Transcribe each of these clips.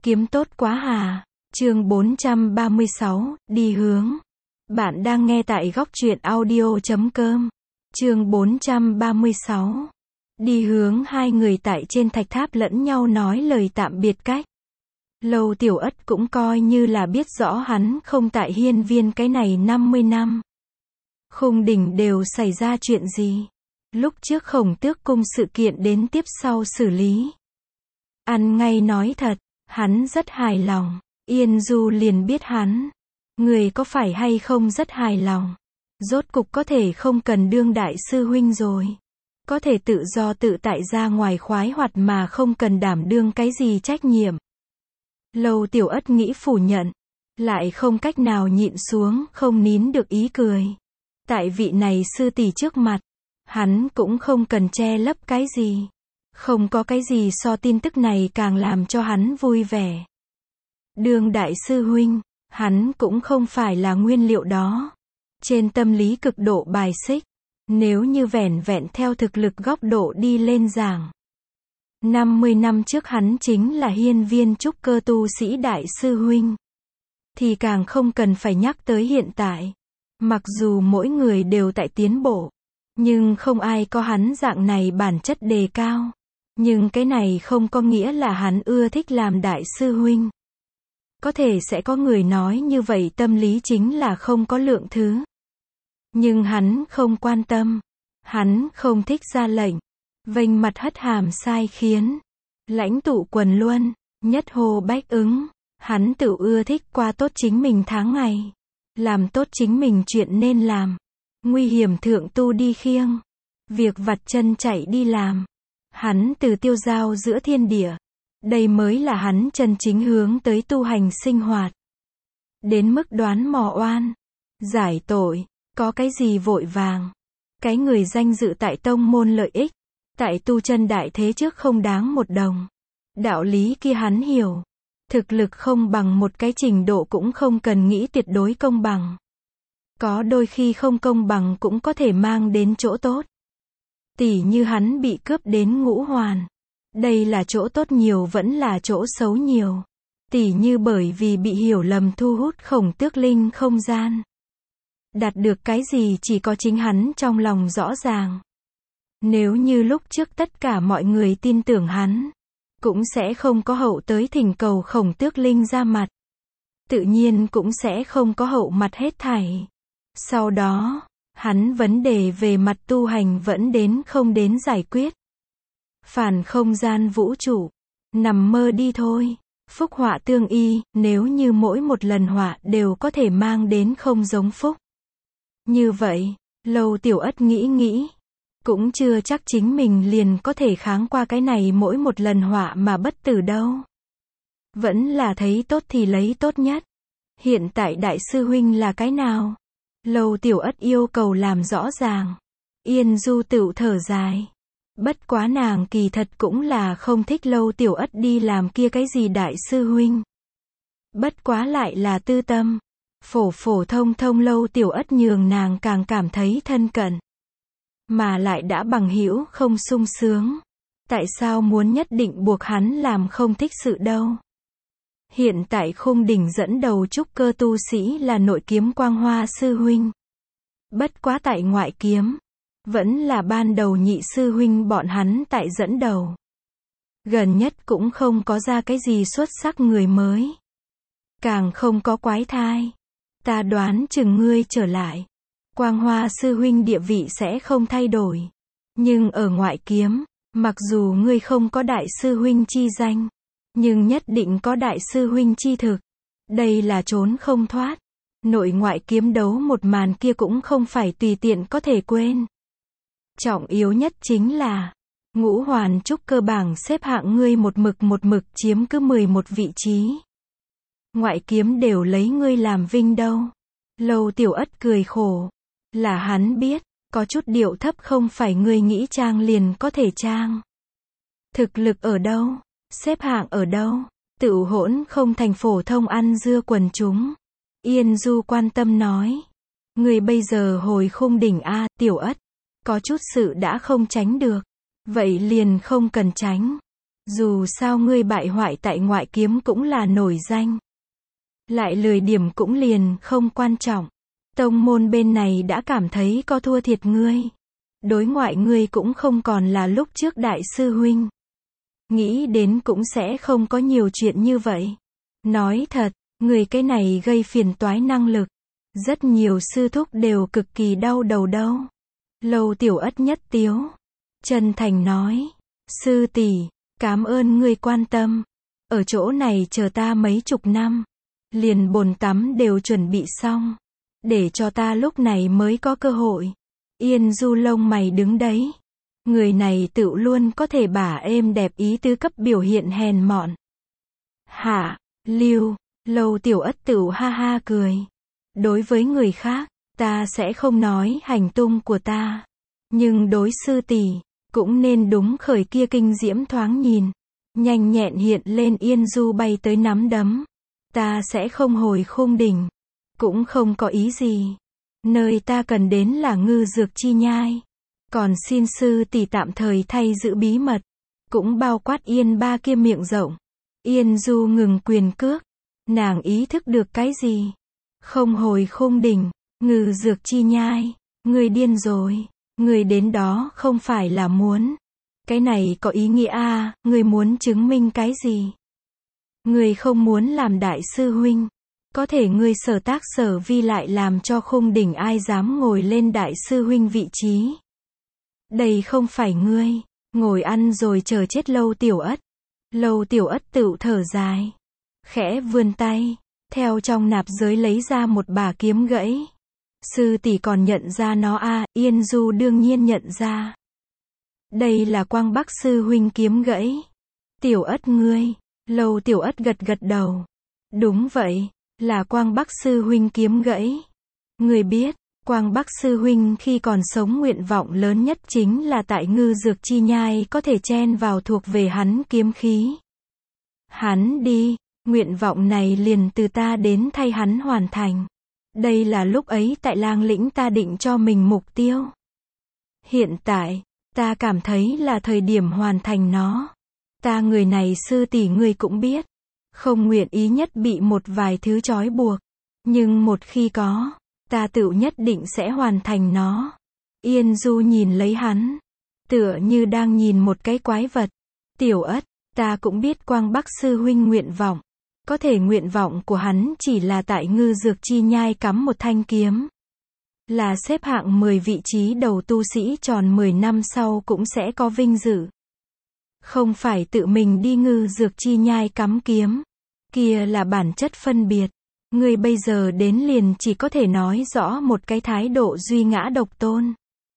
Kiếm tốt quá hà. Chương 436, đi hướng. Bạn đang nghe tại góc truyện audio.com. Chương 436. Đi hướng. Hai người tại trên thạch tháp lẫn nhau nói lời tạm biệt cách. Lâu Tiểu Ất cũng coi như là biết rõ hắn không tại hiên viên cái này 50 năm. Khung đỉnh đều xảy ra chuyện gì? Lúc trước Khổng Tước cung sự kiện đến tiếp sau xử lý. Ăn ngay nói thật, hắn rất hài lòng. Yên Du liền biết hắn. Người có phải hay không rất hài lòng. Rốt cục có thể không cần đương đại sư huynh rồi. Có thể tự do tự tại ra ngoài khoái hoạt mà không cần đảm đương cái gì trách nhiệm. Lâu Tiểu Ất nghĩ phủ nhận. Lại không cách nào nhịn xuống, không nín được ý cười. Tại vị này sư tỷ trước mặt, hắn cũng không cần che lấp cái gì. Không có cái gì so tin tức này càng làm cho hắn vui vẻ. Đương đại sư huynh, hắn cũng không phải là nguyên liệu đó. Trên tâm lý cực độ bài xích, nếu như vẻn vẹn theo thực lực góc độ đi lên giảng. 50 năm trước hắn chính là hiên viên trúc cơ tu sĩ đại sư huynh. Thì càng không cần phải nhắc tới hiện tại. Mặc dù mỗi người đều tại tiến bộ, nhưng không ai có hắn dạng này bản chất đề cao. Nhưng cái này không có nghĩa là hắn ưa thích làm đại sư huynh. Có thể sẽ có người nói như vậy tâm lý chính là không có lượng thứ. Nhưng hắn không quan tâm. Hắn không thích ra lệnh. Vênh mặt hất hàm sai khiến. Lãnh tụ quần luân. Nhất hồ bách ứng. Hắn tự ưa thích qua tốt chính mình tháng ngày. Làm tốt chính mình chuyện nên làm. Nguy hiểm thượng tu đi khiêng. Việc vặt chân chạy đi làm. Hắn từ tiêu giao giữa thiên địa. Đây mới là hắn chân chính hướng tới tu hành sinh hoạt. Đến mức đoán mò oan. Giải tội. Có cái gì vội vàng. Cái người danh dự tại tông môn lợi ích. Tại tu chân đại thế trước không đáng một đồng. Đạo lý kia hắn hiểu. Thực lực không bằng một cái trình độ cũng không cần nghĩ tuyệt đối công bằng. Có đôi khi không công bằng cũng có thể mang đến chỗ tốt. Tỉ như hắn bị cướp đến ngũ hoàn. Đây là chỗ tốt nhiều vẫn là chỗ xấu nhiều. Tỉ như bởi vì bị hiểu lầm thu hút Khổng Tước linh không gian. Đạt được cái gì chỉ có chính hắn trong lòng rõ ràng. Nếu như lúc trước tất cả mọi người tin tưởng hắn, cũng sẽ không có hậu tới thỉnh cầu Khổng Tước linh ra mặt. Tự nhiên cũng sẽ không có hậu mặt hết thảy. Sau đó, hắn vấn đề về mặt tu hành vẫn đến không đến giải quyết. Phản không gian vũ trụ. Nằm mơ đi thôi. Phúc họa tương y, nếu như mỗi một lần họa đều có thể mang đến không giống phúc. Như vậy, Lâu Tiểu Ất nghĩ. Cũng chưa chắc chính mình liền có thể kháng qua cái này mỗi một lần họa mà bất tử đâu. Vẫn là thấy tốt thì lấy tốt nhất. Hiện tại đại sư huynh là cái nào? Lâu Tiểu Ất yêu cầu làm rõ ràng. Yên Du tựu thở dài. Bất quá nàng kỳ thật cũng là không thích Lâu Tiểu Ất đi làm kia cái gì đại sư huynh. Bất quá lại là tư tâm. Phổ thông Lâu Tiểu Ất nhường nàng càng cảm thấy thân cận. Mà lại đã bằng hữu không sung sướng. Tại sao muốn nhất định buộc hắn làm không thích sự đâu? Hiện tại khung đỉnh dẫn đầu trúc cơ tu sĩ là Nội Kiếm Quang Hoa sư huynh. Bất quá tại ngoại kiếm, vẫn là ban đầu nhị sư huynh bọn hắn tại dẫn đầu. Gần nhất cũng không có ra cái gì xuất sắc người mới. Càng không có quái thai. Ta đoán chừng ngươi trở lại. Quang Hoa sư huynh địa vị sẽ không thay đổi. Nhưng ở ngoại kiếm, mặc dù ngươi không có đại sư huynh chi danh, nhưng nhất định có đại sư huynh chi thực. Đây là trốn không thoát. Nội ngoại kiếm đấu một màn kia cũng không phải tùy tiện có thể quên. Trọng yếu nhất chính là ngũ hoàn trúc cơ bảng xếp hạng ngươi một mực chiếm cứ 11 vị trí. Ngoại kiếm đều lấy ngươi làm vinh đâu. Lâu Tiểu Ất cười khổ. Là hắn biết, có chút điệu thấp không phải ngươi nghĩ trang liền có thể trang. Thực lực ở đâu? Xếp hạng ở đâu? Tựu hỗn không thành phổ thông ăn dưa quần chúng. Yên Du quan tâm nói. Người bây giờ hồi khung đỉnh A, Tiểu Ất. Có chút sự đã không tránh được. Vậy liền không cần tránh. Dù sao ngươi bại hoại tại ngoại kiếm cũng là nổi danh. Lại lười điểm cũng liền không quan trọng. Tông môn bên này đã cảm thấy có thua thiệt ngươi. Đối ngoại ngươi cũng không còn là lúc trước đại sư huynh. Nghĩ đến cũng sẽ không có nhiều chuyện như vậy. Nói thật, người cái này gây phiền toái năng lực. Rất nhiều sư thúc đều cực kỳ đau đầu đâu. Lâu Tiểu Ất nhất tiếu. Chân thành nói. Sư tỷ, cảm ơn ngươi quan tâm. Ở chỗ này chờ ta mấy chục năm. Liền bồn tắm đều chuẩn bị xong. Để cho ta lúc này mới có cơ hội. Yên Du lông mày đứng đấy. Người này tự luôn có thể bả êm đẹp ý tứ cấp biểu hiện hèn mọn. Hả, Lưu, Lâu Tiểu Ất tự ha ha cười. Đối với người khác, ta sẽ không nói hành tung của ta. Nhưng đối sư tỷ, cũng nên đúng khởi kia kinh diễm thoáng nhìn. Nhanh nhẹn hiện lên Yên Du bay tới nắm đấm. Ta sẽ không hồi khung đỉnh. Cũng không có ý gì. Nơi ta cần đến là ngư dược chi nhai. Còn xin sư tỷ tạm thời thay giữ bí mật. Cũng bao quát Yên ba kia miệng rộng. Yên Du ngừng quyền cước. Nàng ý thức được cái gì? Không hồi khung đỉnh. Ngư dược chi nhai. Người điên rồi. Người đến đó không phải là muốn. Cái này có ý nghĩa à, người muốn chứng minh cái gì? Người không muốn làm đại sư huynh. Có thể ngươi sở tác sở vi lại làm cho khung đỉnh ai dám ngồi lên đại sư huynh vị trí. Đây không phải ngươi. Ngồi ăn rồi chờ chết Lâu Tiểu Ất. Lâu Tiểu Ất tự thở dài. Khẽ vươn tay. Theo trong nạp giới lấy ra một bả kiếm gãy. Sư tỷ còn nhận ra nó à, Yên Du đương nhiên nhận ra. Đây là Quang Bắc sư huynh kiếm gãy. Tiểu Ất ngươi. Lâu Tiểu Ất gật gật đầu. Đúng vậy, là Quang Bắc sư huynh kiếm gãy. Ngươi biết, Quang Bắc sư huynh khi còn sống nguyện vọng lớn nhất chính là tại ngư dược chi nhai có thể chen vào thuộc về hắn kiếm khí. Hắn đi, nguyện vọng này liền từ ta đến thay hắn hoàn thành. Đây là lúc ấy tại Lang Lĩnh ta định cho mình mục tiêu. Hiện tại, ta cảm thấy là thời điểm hoàn thành nó. Ta người này sư tỷ ngươi cũng biết. Không nguyện ý nhất bị một vài thứ trói buộc. Nhưng một khi có, ta tự nhất định sẽ hoàn thành nó. Yên Du nhìn lấy hắn. Tựa như đang nhìn một cái quái vật. Tiểu Ất, ta cũng biết Quang Bắc sư huynh nguyện vọng. Có thể nguyện vọng của hắn chỉ là tại ngư dược chi nhai cắm một thanh kiếm. Là xếp hạng 10 vị trí đầu tu sĩ tròn 10 năm sau cũng sẽ có vinh dự. Không phải tự mình đi ngư dược chi nhai cắm kiếm. Kia là bản chất phân biệt. Ngươi bây giờ đến liền chỉ có thể nói rõ một cái thái độ duy ngã độc tôn.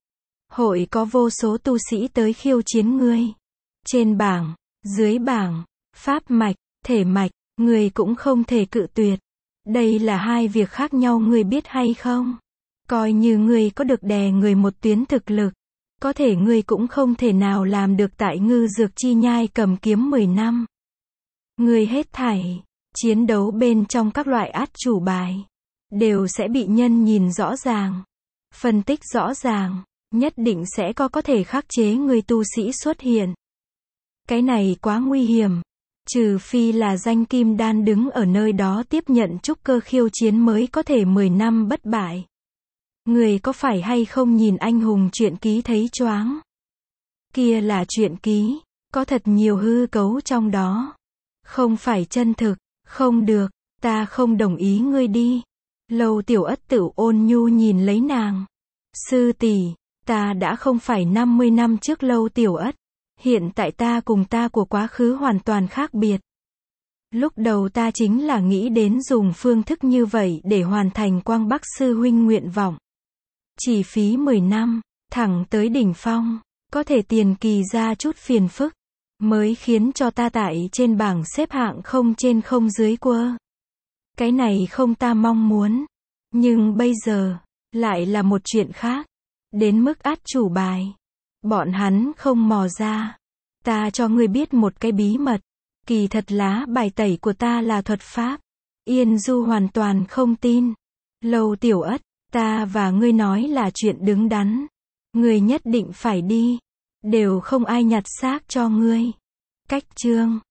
Hội có vô số tu sĩ tới khiêu chiến ngươi. Trên bảng, dưới bảng, pháp mạch, thể mạch, ngươi cũng không thể cự tuyệt. Đây là hai việc khác nhau ngươi biết hay không? Coi như ngươi có được đè người một tuyến thực lực. Có thể ngươi cũng không thể nào làm được tại ngư dược chi nhai cầm kiếm 10 năm. Ngươi hết thảy, chiến đấu bên trong các loại át chủ bài, đều sẽ bị nhân nhìn rõ ràng, phân tích rõ ràng, nhất định sẽ có thể khắc chế người tu sĩ xuất hiện. Cái này quá nguy hiểm, trừ phi là danh kim đan đứng ở nơi đó tiếp nhận trúc cơ khiêu chiến mới có thể 10 năm bất bại. Người có phải hay không nhìn anh hùng truyện ký thấy choáng? Kia là truyện ký, có thật nhiều hư cấu trong đó. Không phải chân thực, không được, ta không đồng ý ngươi đi. Lâu Tiểu Ất tự ôn nhu nhìn lấy nàng. Sư tỷ, ta đã không phải 50 năm trước Lâu Tiểu Ất. Hiện tại ta cùng ta của quá khứ hoàn toàn khác biệt. Lúc đầu ta chính là nghĩ đến dùng phương thức như vậy để hoàn thành Quang Bắc sư huynh nguyện vọng. Chỉ phí 10 năm, thẳng tới đỉnh phong, có thể tiền kỳ ra chút phiền phức, mới khiến cho ta tại trên bảng xếp hạng không trên không dưới quơ. Cái này không ta mong muốn. Nhưng bây giờ, lại là một chuyện khác. Đến mức át chủ bài. Bọn hắn không mò ra. Ta cho ngươi biết một cái bí mật. Kỳ thật lá bài tẩy của ta là thuật pháp. Yên Du hoàn toàn không tin. Lâu Tiểu Ất, ta và ngươi nói là chuyện đứng đắn. Ngươi nhất định phải đi. Đều không ai nhặt xác cho ngươi. Cách chương